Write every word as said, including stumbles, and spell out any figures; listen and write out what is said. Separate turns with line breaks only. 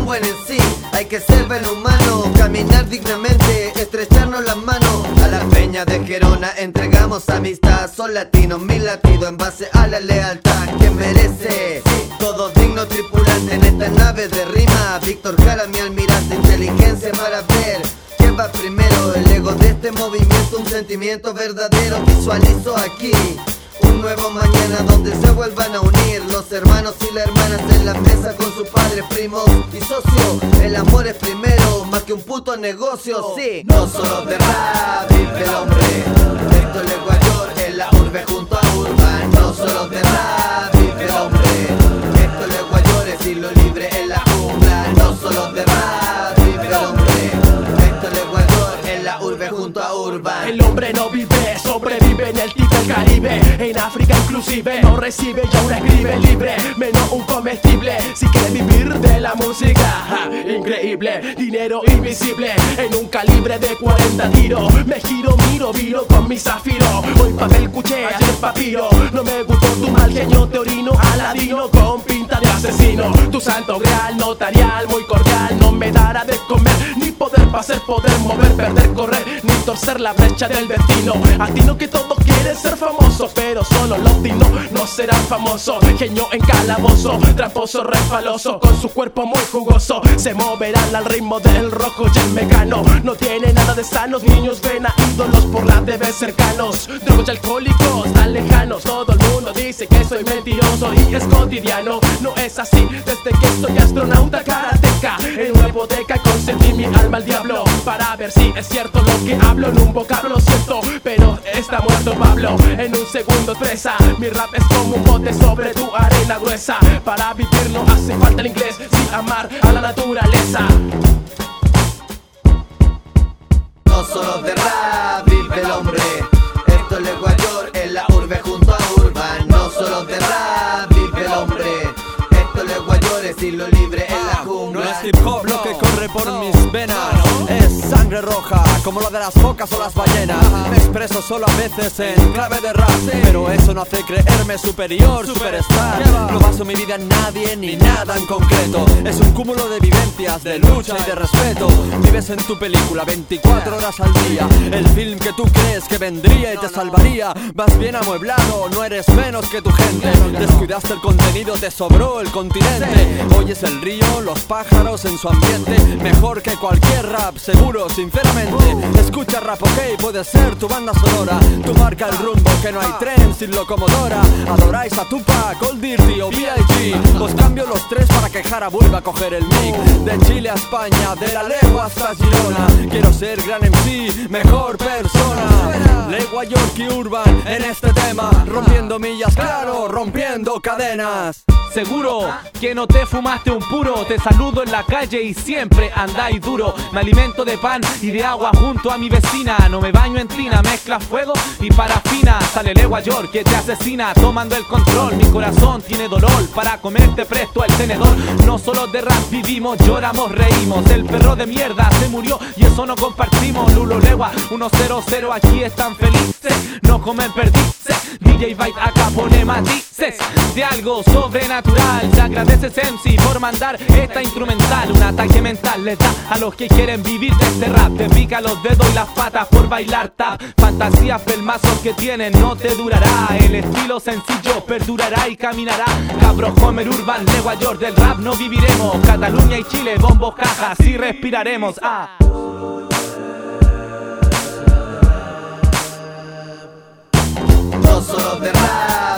buen en sí. Hay que ser buen humano, caminar dignamente, estrecharnos las manos. A la peña de Gerona entregamos amistad. Son latinos, mil latidos en base a la lealtad que merece. Todos dignos tripulantes en esta nave de rima. Víctor Jara, mi almirante, inteligencia para ver quién va primero. El ego de este movimiento, un sentimiento verdadero. Visualizo aquí un nuevo mañana donde se vuelvan a unir los hermanos y las hermanas en la mesa con sus padres, primos y socios. El amor es primero, más que un puto negocio. Sí, no solo de rap vive el hombre. Esto es Ecuador en la urbe junto a Urban. No solo de rap vive el hombre. Esto es Ecuador, es estilo libre en la jungla. No solo de rap vive el hombre. Esto es Ecuador en la urbe junto a Urban.
El hombre no vive, sobrevive en el tipo del Caribe. En África inclusive no recibe y ahora escribe libre, menos un comestible. Si quiere vivir de la música, ja, increíble. Dinero invisible en un calibre de cuarenta tiros. Me giro, miro, viro con mi zafiro. Hoy papel cuché, ayer papiro. No me gustó tu mal genio, te orino aladino con pinta de asesino. Tu santo grial notarial muy cordial no me dará de comer, ni poder pasar, poder mover, perder, correr, ni torcer la brecha del destino. Atino que todos quieren ser famosos, pero solo los dinos no serán famosos. Genio en calabozo, tramposo, refaloso, con su cuerpo muy jugoso. Se moverán al ritmo del rojo y el mecano. No tiene nada de sanos, niños ven a ídolos por la T V cercanos. Drogos y alcohólicos tan lejanos. Todo el mundo dice que soy mentiroso y es cotidiano. No es así, desde que soy astronauta karateca. En una hipoteca concedí mi alma al diablo para ver si es cierto lo que hablo. En un vocablo siento, pero está muerto Pablo. En un segundo expresa, mi rap es como un bote sobre tu arena gruesa. Para vivir no hace falta el inglés, sin amar a la naturaleza.
No solo de rap vive el hombre. Esto es Ecuador en la urbe junto a Urban. No solo de rap vive el hombre. Esto es Ecuador, estilo libre en la jungla.
No es hip hop lo que corre por mis venas, es sangre roja, como la de las focas o las ballenas. Me expreso solo a veces en clave de rap, pero eso no hace creerme superior, superstar. No baso mi vida en nadie ni nada en concreto. Es un cúmulo de vivencias, de lucha y de respeto. Vives en tu película veinticuatro horas al día, el film que tú crees que vendría y te salvaría. Vas bien amueblado, no eres menos que tu gente. Descuidaste el contenido, te sobró el continente. Oyes el río, los pájaros en su ambiente. Mejor que cualquier rap, seguro, sinceramente. Escucha rap, ok, puede ser tu banda sonora. Tú marca el rumbo, que no hay tren sin locomotora. Adoráis a Tupac, Old Dirty o B I G. Os cambio los tres para que Jara vuelva a coger el mic. De Chile a España, de la legua hasta Girona. Quiero ser gran M C, mejor persona. Legua, York y Urban en este tema. Rompiendo millas, claro, rompiendo cadenas.
Seguro que no te fumaste un puro. Te saludo en la calle y siempre andáis duro. Me alimento de pan y de agua junto a mi vecina. No me baño en tina, mezcla fuego y parafina. Sale el Ecuador que te asesina, tomando el control. Mi corazón tiene dolor, para comerte presto el tenedor. No solo de rap vivimos, lloramos, reímos. El perro de mierda se murió y eso no compartimos. Lulo Legua, uno cero cero, aquí están felices. No comen perdices. D J Byte acá pone matices de algo sobrenatural. Se agradece M C por mandar esta instrumental. Un ataque mental les da a los que quieren vivir de este rap. Te pica los dedos y las patas por bailar tap. Fantasías pelmazos que tienen no te durará. El estilo sencillo perdurará y caminará. Cabros, Homer, Urban, Legua, York, del rap no viviremos. Cataluña y Chile, bombos, cajas y respiraremos. Ah.
No solo de rap